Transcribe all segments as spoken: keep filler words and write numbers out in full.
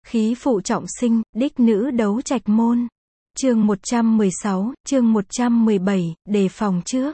Khí phụ trọng sinh, đích nữ đấu trạch môn. Chương một trăm mười sáu, chương một trăm mười bảy, đề phòng trước.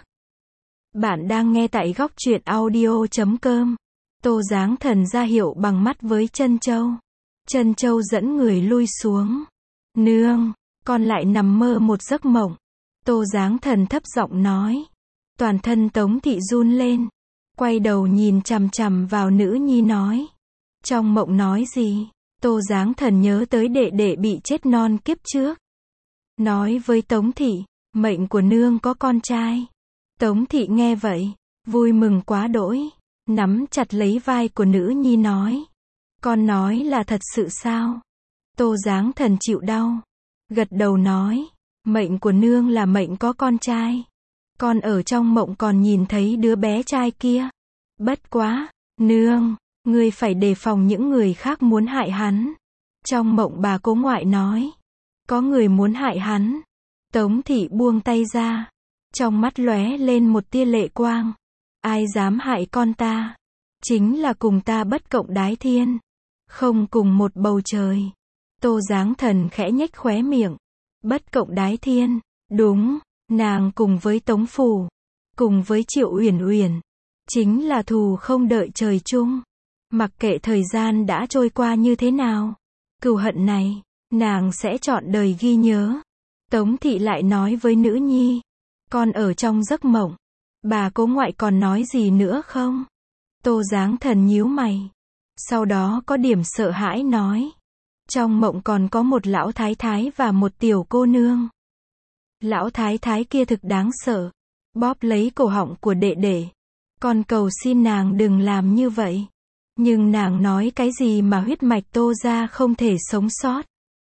Bạn đang nghe tại góc truyện audio chấm com. Tô Giáng Thần ra hiệu bằng mắt với Trân Châu. Trân Châu dẫn người lui xuống. Nương, con lại nằm mơ một giấc mộng. Tô Giáng Thần thấp giọng nói. Toàn thân Tống Thị run lên. Quay đầu nhìn chằm chằm vào nữ nhi nói. Trong mộng nói gì? Tô Giáng Thần nhớ tới đệ đệ bị chết non kiếp trước. Nói với Tống Thị, mệnh của nương có con trai. Tống Thị nghe vậy, vui mừng quá đỗi, nắm chặt lấy vai của nữ nhi nói. Con nói là thật sự sao? Tô Giáng Thần chịu đau, gật đầu nói, mệnh của nương là mệnh có con trai. Con ở trong mộng còn nhìn thấy đứa bé trai kia. Bất quá, nương, ngươi phải đề phòng những người khác muốn hại hắn. Trong mộng bà cố ngoại nói, có người muốn hại hắn. Tống Thị buông tay ra, trong mắt lóe lên một tia lệ quang. Ai dám hại con ta? Chính là cùng ta bất cộng đái thiên, không cùng một bầu trời. Tô Giáng Thần khẽ nhếch khóe miệng. Bất cộng đái thiên, đúng, nàng cùng với Tống Phủ, cùng với Triệu Uyển Uyển, chính là thù không đợi trời chung. Mặc kệ thời gian đã trôi qua như thế nào, cừu hận này, nàng sẽ trọn đời ghi nhớ. Tống Thị lại nói với nữ nhi, con ở trong giấc mộng, bà cố ngoại còn nói gì nữa không? Tô Giáng Thần nhíu mày, sau đó có điểm sợ hãi nói, trong mộng còn có một lão thái thái và một tiểu cô nương. Lão thái thái kia thực đáng sợ, bóp lấy cổ họng của đệ đệ. Con cầu xin nàng đừng làm như vậy. Nhưng nàng nói cái gì mà huyết mạch Tô gia không thể sống sót.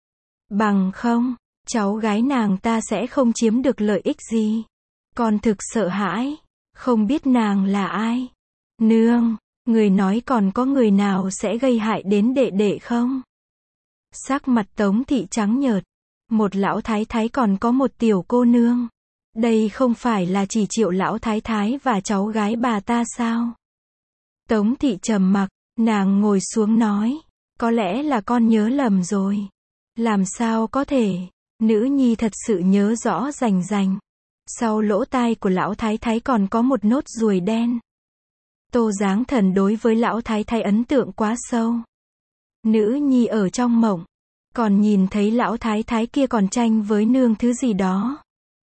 Bằng không, cháu gái nàng ta sẽ không chiếm được lợi ích gì. Con thực sợ hãi, không biết nàng là ai. Nương, người nói còn có người nào sẽ gây hại đến đệ đệ không? Sắc mặt Tống Thị trắng nhợt. Một lão thái thái còn có một tiểu cô nương. Đây không phải là chỉ Triệu lão thái thái và cháu gái bà ta sao? Tống Thị trầm mặc, nàng ngồi xuống nói, có lẽ là con nhớ lầm rồi. Làm sao có thể? Nữ nhi thật sự nhớ rõ rành rành. Sau lỗ tai của lão thái thái còn có một nốt ruồi đen. Tô Giáng Thần đối với lão thái thái ấn tượng quá sâu. Nữ nhi ở trong mộng, còn nhìn thấy lão thái thái kia còn tranh với nương thứ gì đó.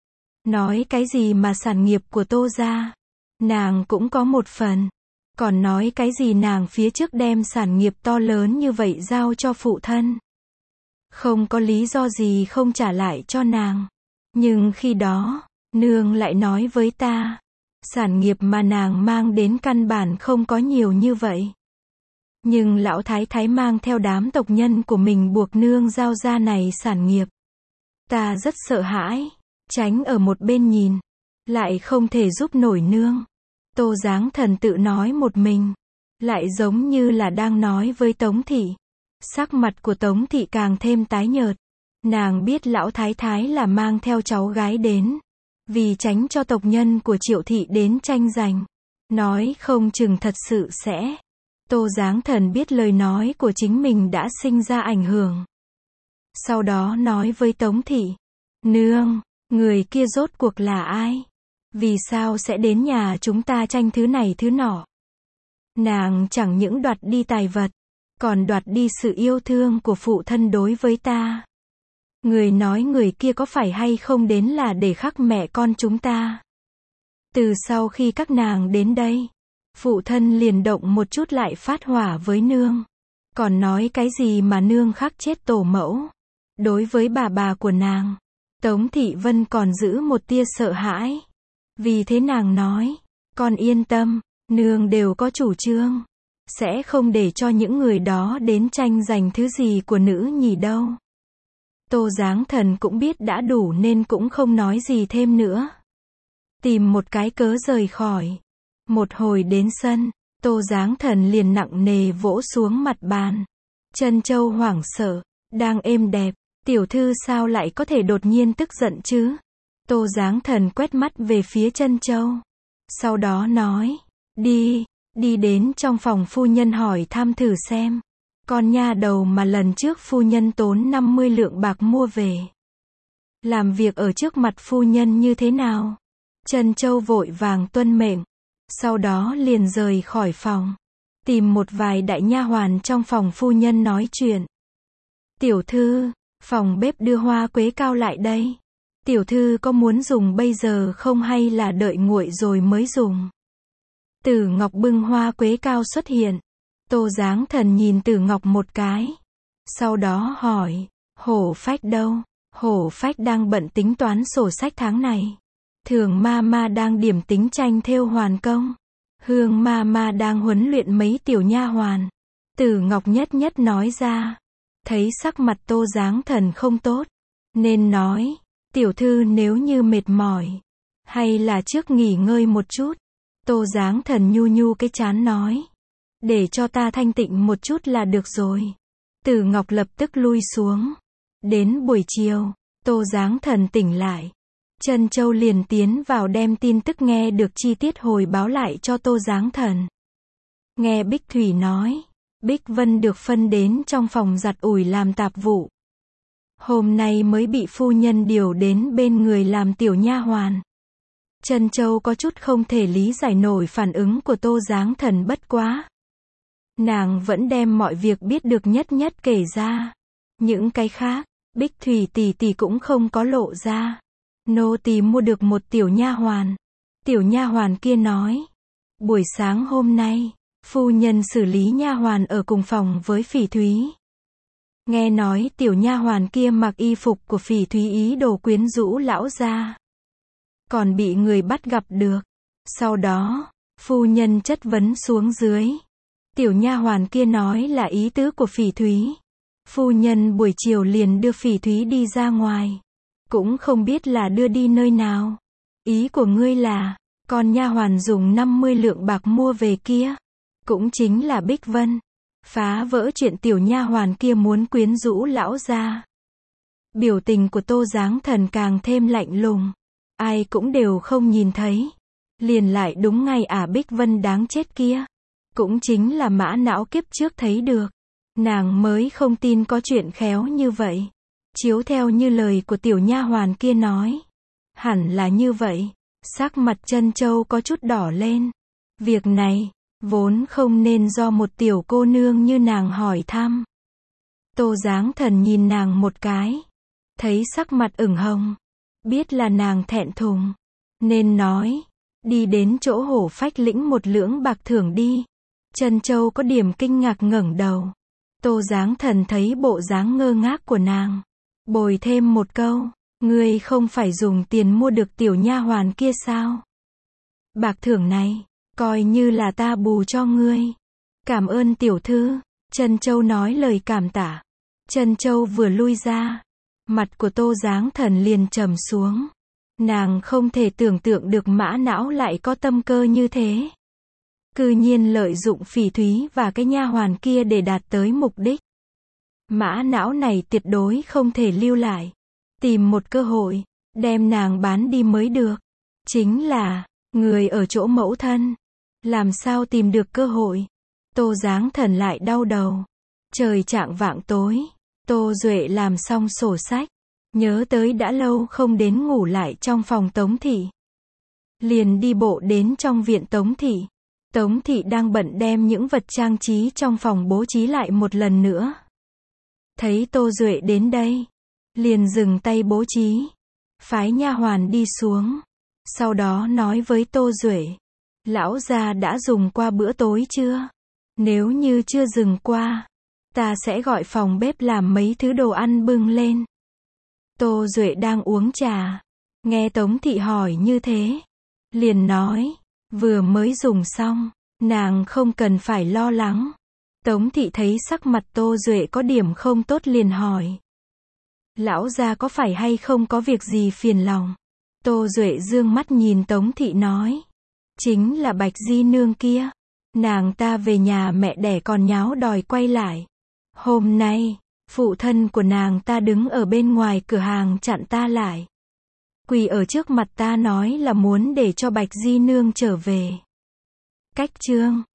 Nói cái gì mà sản nghiệp của Tô gia, nàng cũng có một phần. Còn nói cái gì nàng phía trước đem sản nghiệp to lớn như vậy giao cho phụ thân. Không có lý do gì không trả lại cho nàng. Nhưng khi đó, nương lại nói với ta, sản nghiệp mà nàng mang đến căn bản không có nhiều như vậy. Nhưng lão thái thái mang theo đám tộc nhân của mình buộc nương giao ra này sản nghiệp. Ta rất sợ hãi, tránh ở một bên nhìn, lại không thể giúp nổi nương. Tô Giáng Thần tự nói một mình, lại giống như là đang nói với Tống Thị. Sắc mặt của Tống Thị càng thêm tái nhợt. Nàng biết lão thái thái là mang theo cháu gái đến, vì tránh cho tộc nhân của Triệu Thị đến tranh giành. Nói không chừng thật sự sẽ. Tô Giáng Thần biết lời nói của chính mình đã sinh ra ảnh hưởng. Sau đó nói với Tống Thị, nương, người kia rốt cuộc là ai? Vì sao sẽ đến nhà chúng ta tranh thứ này thứ nọ? Nàng chẳng những đoạt đi tài vật, còn đoạt đi sự yêu thương của phụ thân đối với ta. Người nói người kia có phải hay không đến là để khắc mẹ con chúng ta? Từ sau khi các nàng đến đây, phụ thân liền động một chút lại phát hỏa với nương. Còn nói cái gì mà nương khắc chết tổ mẫu. Đối với bà bà của nàng, Tống Thị Vân còn giữ một tia sợ hãi. Vì thế nàng nói, con yên tâm, nương đều có chủ trương. Sẽ không để cho những người đó đến tranh giành thứ gì của nữ nhì đâu. Tô Giáng Thần cũng biết đã đủ nên cũng không nói gì thêm nữa. Tìm một cái cớ rời khỏi. Một hồi đến sân, Tô Giáng Thần liền nặng nề vỗ xuống mặt bàn. Trân Châu hoảng sợ, đang êm đẹp, tiểu thư sao lại có thể đột nhiên tức giận chứ? Tô Giáng Thần quét mắt về phía Trân Châu. Sau đó nói, đi, đi đến trong phòng phu nhân hỏi thăm thử xem. Con nha đầu mà lần trước phu nhân tốn năm mươi lượng bạc mua về. Làm việc ở trước mặt phu nhân như thế nào? Trân Châu vội vàng tuân mệnh. Sau đó liền rời khỏi phòng. Tìm một vài đại nha hoàn trong phòng phu nhân nói chuyện. Tiểu thư, phòng bếp đưa hoa quế cao lại đây. Tiểu thư có muốn dùng bây giờ không hay là đợi nguội rồi mới dùng? Tử Ngọc bưng hoa quế cao xuất hiện. Tô Giáng Thần nhìn Tử Ngọc một cái. Sau đó hỏi, Hổ Phách đâu? Hổ Phách đang bận tính toán sổ sách tháng này. Thường ma ma đang điểm tính tranh thêu hoàn công. Hương ma ma đang huấn luyện mấy tiểu nha hoàn. Tử Ngọc nhất nhất nói ra. Thấy sắc mặt Tô Giáng Thần không tốt, nên nói, tiểu thư nếu như mệt mỏi, hay là trước nghỉ ngơi một chút. Tô Giáng Thần nhu nhu cái trán nói, để cho ta thanh tịnh một chút là được rồi. Tử Ngọc lập tức lui xuống. Đến buổi chiều, Tô Giáng Thần tỉnh lại. Trân Châu liền tiến vào đem tin tức nghe được chi tiết hồi báo lại cho Tô Giáng Thần. Nghe Bích Thủy nói, Bích Vân được phân đến trong phòng giặt ủi làm tạp vụ. Hôm nay mới bị phu nhân điều đến bên người làm tiểu nha hoàn. Trân Châu có chút không thể lý giải nổi phản ứng của Tô Giáng Thần, bất quá. Nàng vẫn đem mọi việc biết được nhất nhất kể ra. Những cái khác, Bích Thủy tỷ tỷ cũng không có lộ ra. Nô tỳ mua được một tiểu nha hoàn. Tiểu nha hoàn kia nói, buổi sáng hôm nay, phu nhân xử lý nha hoàn ở cùng phòng với Phỉ Thúy. Nghe nói tiểu nha hoàn kia mặc y phục của Phỉ Thúy ý đồ quyến rũ lão gia. Còn bị người bắt gặp được. Sau đó, phu nhân chất vấn xuống dưới. Tiểu nha hoàn kia nói là ý tứ của Phỉ Thúy. Phu nhân buổi chiều liền đưa Phỉ Thúy đi ra ngoài. Cũng không biết là đưa đi nơi nào. Ý của ngươi là, con nha hoàn dùng năm mươi lượng bạc mua về kia. Cũng chính là Bích Vân. Phá vỡ chuyện tiểu nha hoàn kia muốn quyến rũ lão gia. Biểu tình của Tô Giáng Thần càng thêm lạnh lùng. Ai cũng đều không nhìn thấy. Liền lại đúng ngay à Bích Vân đáng chết kia. Cũng chính là mã não kiếp trước thấy được. Nàng mới không tin có chuyện khéo như vậy. Chiếu theo như lời của tiểu nha hoàn kia nói. Hẳn là như vậy. Sắc mặt Trân Châu có chút đỏ lên. Việc này, vốn không nên do một tiểu cô nương như nàng hỏi thăm. Tô Giáng Thần nhìn nàng một cái. Thấy sắc mặt ửng hồng. Biết là nàng thẹn thùng. Nên nói, đi đến chỗ Hổ Phách lĩnh một lưỡng bạc thưởng đi. Trân Châu có điểm kinh ngạc ngẩng đầu. Tô Giáng Thần thấy bộ dáng ngơ ngác của nàng. Bồi thêm một câu, ngươi không phải dùng tiền mua được tiểu nha hoàn kia sao? Bạc thưởng này, coi như là ta bù cho ngươi. Cảm ơn tiểu thư. Trân Châu nói lời cảm tạ. Trân Châu vừa lui ra, mặt của Tô Giáng Thần liền trầm xuống. Nàng không thể tưởng tượng được mã não lại có tâm cơ như thế. Cư nhiên lợi dụng Phỉ Thúy và cái nha hoàn kia để đạt tới mục đích. Mã não này tuyệt đối không thể lưu lại. Tìm một cơ hội, đem nàng bán đi mới được. Chính là, người ở chỗ mẫu thân. Làm sao tìm được cơ hội? Tô Giáng Thần lại đau đầu. Trời chạng vạng tối, Tô Duệ làm xong sổ sách. Nhớ tới đã lâu không đến ngủ lại trong phòng Tống Thị. Liền đi bộ đến trong viện Tống Thị. Tống Thị đang bận đem những vật trang trí trong phòng bố trí lại một lần nữa. Thấy Tô Duệ đến đây, liền dừng tay bố trí. Phái nha hoàn đi xuống. Sau đó nói với Tô Duệ. Lão gia đã dùng qua bữa tối chưa? Nếu như chưa dừng qua, ta sẽ gọi phòng bếp làm mấy thứ đồ ăn bưng lên. Tô Duệ đang uống trà. Nghe Tống Thị hỏi như thế. Liền nói, vừa mới dùng xong, nàng không cần phải lo lắng. Tống Thị thấy sắc mặt Tô Duệ có điểm không tốt liền hỏi. Lão gia có phải hay không có việc gì phiền lòng? Tô Duệ dương mắt nhìn Tống Thị nói. Chính là Bạch Di Nương kia. Nàng ta về nhà mẹ đẻ còn nháo đòi quay lại. Hôm nay, phụ thân của nàng ta đứng ở bên ngoài cửa hàng chặn ta lại. Quỳ ở trước mặt ta nói là muốn để cho Bạch Di Nương trở về. Cách chương